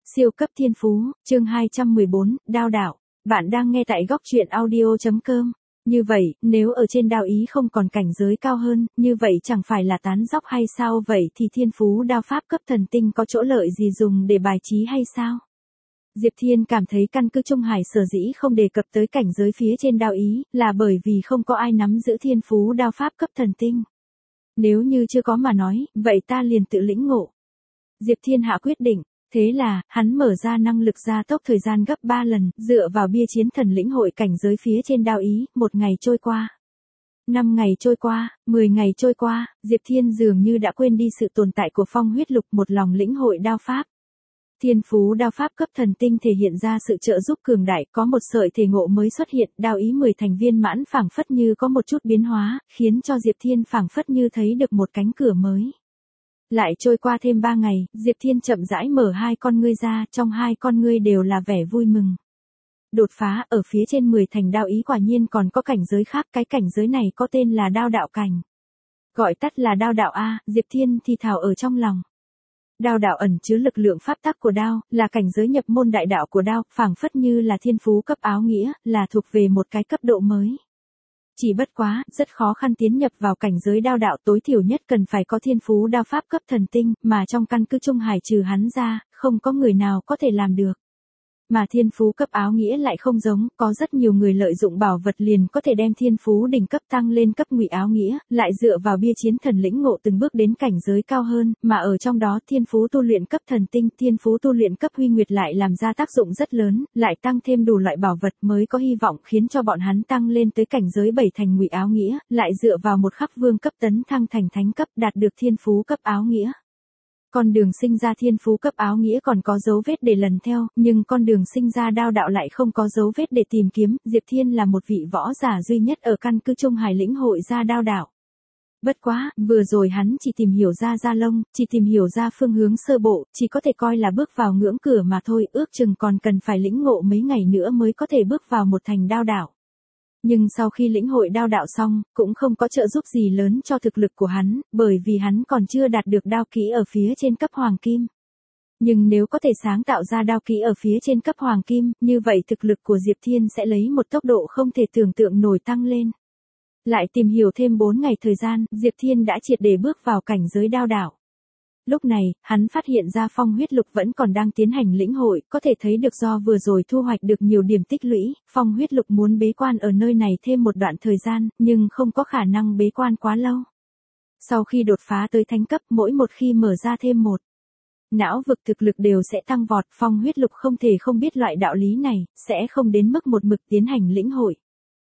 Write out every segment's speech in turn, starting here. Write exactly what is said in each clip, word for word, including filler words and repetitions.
Siêu cấp thiên phú, chương hai trăm mười bốn, đao đạo. Bạn đang nghe tại góc truyện audio chấm com. Như vậy, nếu ở trên đao ý không còn cảnh giới cao hơn, như vậy chẳng phải là tán dóc hay sao? Vậy thì thiên phú đao pháp cấp thần tinh có chỗ lợi gì dùng để bài trí hay sao? Diệp Thiên cảm thấy căn cứ Trung Hải sở dĩ không đề cập tới cảnh giới phía trên đao ý, là bởi vì không có ai nắm giữ thiên phú đao pháp cấp thần tinh. Nếu như chưa có mà nói, vậy ta liền tự lĩnh ngộ. Diệp Thiên hạ quyết định. Thế là, hắn mở ra năng lực gia tốc thời gian gấp ba lần, dựa vào bia chiến thần lĩnh hội cảnh giới phía trên đao ý, một ngày trôi qua. Năm ngày trôi qua, mười ngày trôi qua, Diệp Thiên dường như đã quên đi sự tồn tại của phong huyết lục, một lòng lĩnh hội đao pháp. Thiên phú đao pháp cấp thần tinh thể hiện ra sự trợ giúp cường đại, có một sợi thể ngộ mới xuất hiện, đao ý mười thành viên mãn phảng phất như có một chút biến hóa, khiến cho Diệp Thiên phảng phất như thấy được một cánh cửa mới. Lại trôi qua thêm ba ngày, Diệp Thiên chậm rãi mở hai con ngươi ra, trong hai con ngươi đều là vẻ vui mừng. Đột phá, ở phía trên mười thành đao ý quả nhiên còn có cảnh giới khác, cái cảnh giới này có tên là đao đạo cảnh. Gọi tắt là đao đạo A, Diệp Thiên thì thào ở trong lòng. Đao đạo ẩn chứa lực lượng pháp tắc của đao, là cảnh giới nhập môn đại đạo của đao, phảng phất như là thiên phú cấp áo nghĩa, là thuộc về một cái cấp độ mới. Chỉ bất quá, rất khó khăn tiến nhập vào cảnh giới đao đạo, tối thiểu nhất cần phải có thiên phú đao pháp cấp thần tinh, mà trong căn cứ Trung Hải trừ hắn ra, không có người nào có thể làm được. Mà thiên phú cấp áo nghĩa lại không giống, có rất nhiều người lợi dụng bảo vật liền có thể đem thiên phú đỉnh cấp tăng lên cấp ngụy áo nghĩa, lại dựa vào bia chiến thần lĩnh ngộ từng bước đến cảnh giới cao hơn, mà ở trong đó thiên phú tu luyện cấp thần tinh, thiên phú tu luyện cấp huy nguyệt lại làm ra tác dụng rất lớn, lại tăng thêm đủ loại bảo vật mới có hy vọng khiến cho bọn hắn tăng lên tới cảnh giới bảy thành ngụy áo nghĩa, lại dựa vào một khắc vương cấp tấn thăng thành thánh cấp, đạt được thiên phú cấp áo nghĩa. Con đường sinh ra thiên phú cấp áo nghĩa còn có dấu vết để lần theo, nhưng con đường sinh ra đao đạo lại không có dấu vết để tìm kiếm, Diệp Thiên là một vị võ giả duy nhất ở căn cứ Trung Hải lĩnh hội ra đao đạo. Bất quá, vừa rồi hắn chỉ tìm hiểu ra Gia Long, chỉ tìm hiểu ra phương hướng sơ bộ, chỉ có thể coi là bước vào ngưỡng cửa mà thôi, ước chừng còn cần phải lĩnh ngộ mấy ngày nữa mới có thể bước vào một thành đao đạo. Nhưng sau khi lĩnh hội đao đạo xong, cũng không có trợ giúp gì lớn cho thực lực của hắn, bởi vì hắn còn chưa đạt được đao kỹ ở phía trên cấp hoàng kim. Nhưng nếu có thể sáng tạo ra đao kỹ ở phía trên cấp hoàng kim, như vậy thực lực của Diệp Thiên sẽ lấy một tốc độ không thể tưởng tượng nổi tăng lên. Lại tìm hiểu thêm bốn ngày thời gian, Diệp Thiên đã triệt để bước vào cảnh giới đao đạo. Lúc này, hắn phát hiện ra phong huyết lục vẫn còn đang tiến hành lĩnh hội, có thể thấy được do vừa rồi thu hoạch được nhiều điểm tích lũy, phong huyết lục muốn bế quan ở nơi này thêm một đoạn thời gian, nhưng không có khả năng bế quan quá lâu. Sau khi đột phá tới thánh cấp, mỗi một khi mở ra thêm một não vực thực lực đều sẽ tăng vọt, phong huyết lục không thể không biết loại đạo lý này, sẽ không đến mức một mực tiến hành lĩnh hội.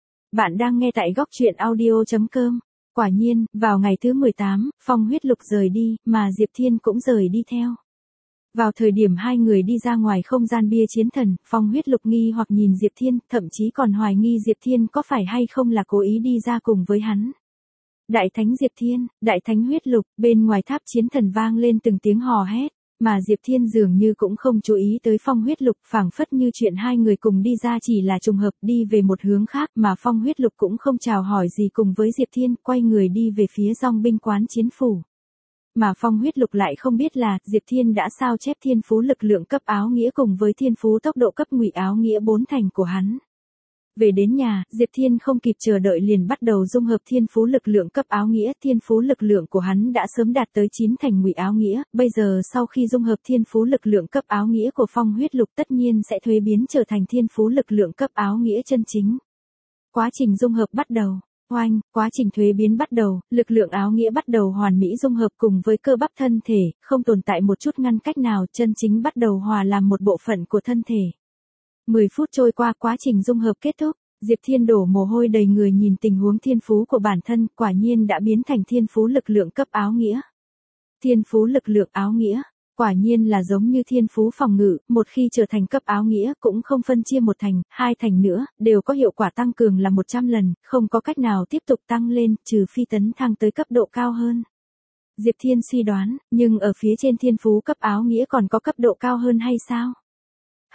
Bạn đang nghe tại góc truyện audio chấm com. Quả nhiên, vào ngày thứ mười tám, phong huyết lục rời đi, mà Diệp Thiên cũng rời đi theo. Vào thời điểm hai người đi ra ngoài không gian bia chiến thần, phong huyết lục nghi hoặc nhìn Diệp Thiên, thậm chí còn hoài nghi Diệp Thiên có phải hay không là cố ý đi ra cùng với hắn. Đại thánh Diệp Thiên, đại thánh huyết lục, bên ngoài tháp chiến thần vang lên từng tiếng hò hét. Mà Diệp Thiên dường như cũng không chú ý tới phong huyết lục, phảng phất như chuyện hai người cùng đi ra chỉ là trùng hợp, đi về một hướng khác, mà phong huyết lục cũng không chào hỏi gì cùng với Diệp Thiên, quay người đi về phía dòng binh quán chiến phủ. Mà phong huyết lục lại không biết là, Diệp Thiên đã sao chép thiên phú lực lượng cấp áo nghĩa cùng với thiên phú tốc độ cấp ngụy áo nghĩa bốn thành của hắn. Về đến nhà, Diệp Thiên không kịp chờ đợi liền bắt đầu dung hợp thiên phú lực lượng cấp áo nghĩa, thiên phú lực lượng của hắn đã sớm đạt tới chín thành ngụy áo nghĩa, bây giờ sau khi dung hợp thiên phú lực lượng cấp áo nghĩa của phong huyết lục tất nhiên sẽ thuế biến trở thành thiên phú lực lượng cấp áo nghĩa chân chính. Quá trình dung hợp bắt đầu. Oanh, quá trình thuế biến bắt đầu, lực lượng áo nghĩa bắt đầu hoàn mỹ dung hợp cùng với cơ bắp thân thể, không tồn tại một chút ngăn cách nào, chân chính bắt đầu hòa làm một bộ phận của thân thể. mười phút trôi qua, quá trình dung hợp kết thúc, Diệp Thiên đổ mồ hôi đầy người nhìn tình huống thiên phú của bản thân, quả nhiên đã biến thành thiên phú lực lượng cấp áo nghĩa. Thiên phú lực lượng áo nghĩa, quả nhiên là giống như thiên phú phòng ngự, một khi trở thành cấp áo nghĩa cũng không phân chia một thành, hai thành nữa, đều có hiệu quả tăng cường là một trăm lần, không có cách nào tiếp tục tăng lên, trừ phi tấn thăng tới cấp độ cao hơn. Diệp Thiên suy đoán, nhưng ở phía trên thiên phú cấp áo nghĩa còn có cấp độ cao hơn hay sao?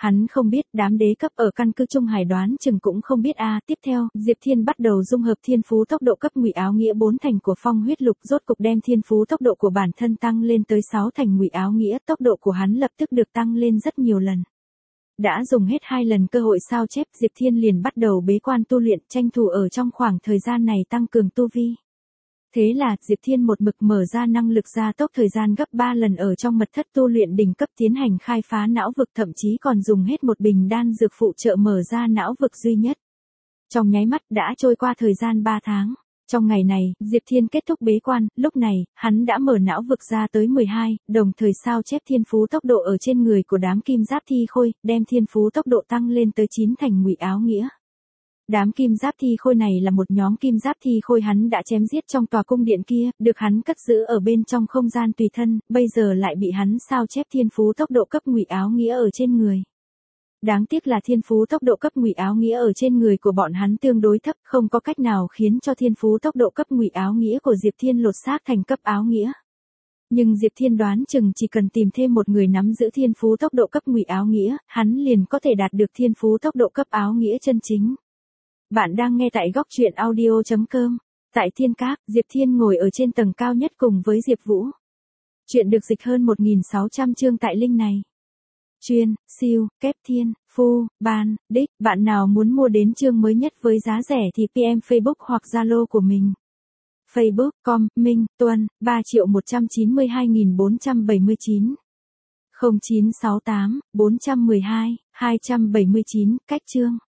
hắn không biết, đám đế cấp ở căn cứ Trung Hải đoán chừng cũng không biết a. Tiếp theo, Diệp Thiên bắt đầu dung hợp thiên phú tốc độ cấp ngụy áo nghĩa bốn thành của phong huyết lục, rốt cục đem thiên phú tốc độ của bản thân tăng lên tới sáu thành ngụy áo nghĩa, tốc độ của hắn lập tức được tăng lên rất nhiều lần. Đã dùng hết hai lần cơ hội sao chép, Diệp Thiên liền bắt đầu bế quan tu luyện, tranh thủ ở trong khoảng thời gian này tăng cường tu vi. Thế là, Diệp Thiên một mực mở ra năng lực gia tốc thời gian gấp ba lần ở trong mật thất tu luyện đỉnh cấp tiến hành khai phá não vực, thậm chí còn dùng hết một bình đan dược phụ trợ mở ra não vực duy nhất. Trong nháy mắt đã trôi qua thời gian ba tháng. Trong ngày này, Diệp Thiên kết thúc bế quan, lúc này, hắn đã mở não vực ra tới mười hai, đồng thời sao chép thiên phú tốc độ ở trên người của đám kim giáp thi khôi, đem thiên phú tốc độ tăng lên tới chín thành ngụy áo nghĩa. Đám kim giáp thi khôi này là một nhóm kim giáp thi khôi hắn đã chém giết trong tòa cung điện kia, được hắn cất giữ ở bên trong không gian tùy thân, bây giờ lại bị hắn sao chép thiên phú tốc độ cấp ngụy áo nghĩa ở trên người. Đáng tiếc là thiên phú tốc độ cấp ngụy áo nghĩa ở trên người của bọn hắn tương đối thấp, không có cách nào khiến cho thiên phú tốc độ cấp ngụy áo nghĩa của Diệp Thiên lột xác thành cấp áo nghĩa. Nhưng Diệp Thiên đoán chừng chỉ cần tìm thêm một người nắm giữ thiên phú tốc độ cấp ngụy áo nghĩa, hắn liền có thể đạt được thiên phú tốc độ cấp áo nghĩa chân chính. Bạn đang nghe tại góc truyện audio chấm com. Tại Thiên Các, Diệp Thiên ngồi ở trên tầng cao nhất cùng với Diệp Vũ. Chuyện được dịch hơn một nghìn sáu trăm chương tại link này. Chuyên, siêu, kép thiên, phu, ban, đích, bạn nào muốn mua đến chương mới nhất với giá rẻ thì pê em Facebook hoặc Zalo của mình. Facebook, com, Minh, Tuân, ba triệu một trăm chín mươi hai nghìn bốn trăm bảy mươi chín. không chín sáu tám, bốn một hai, hai bảy chín, cách chương.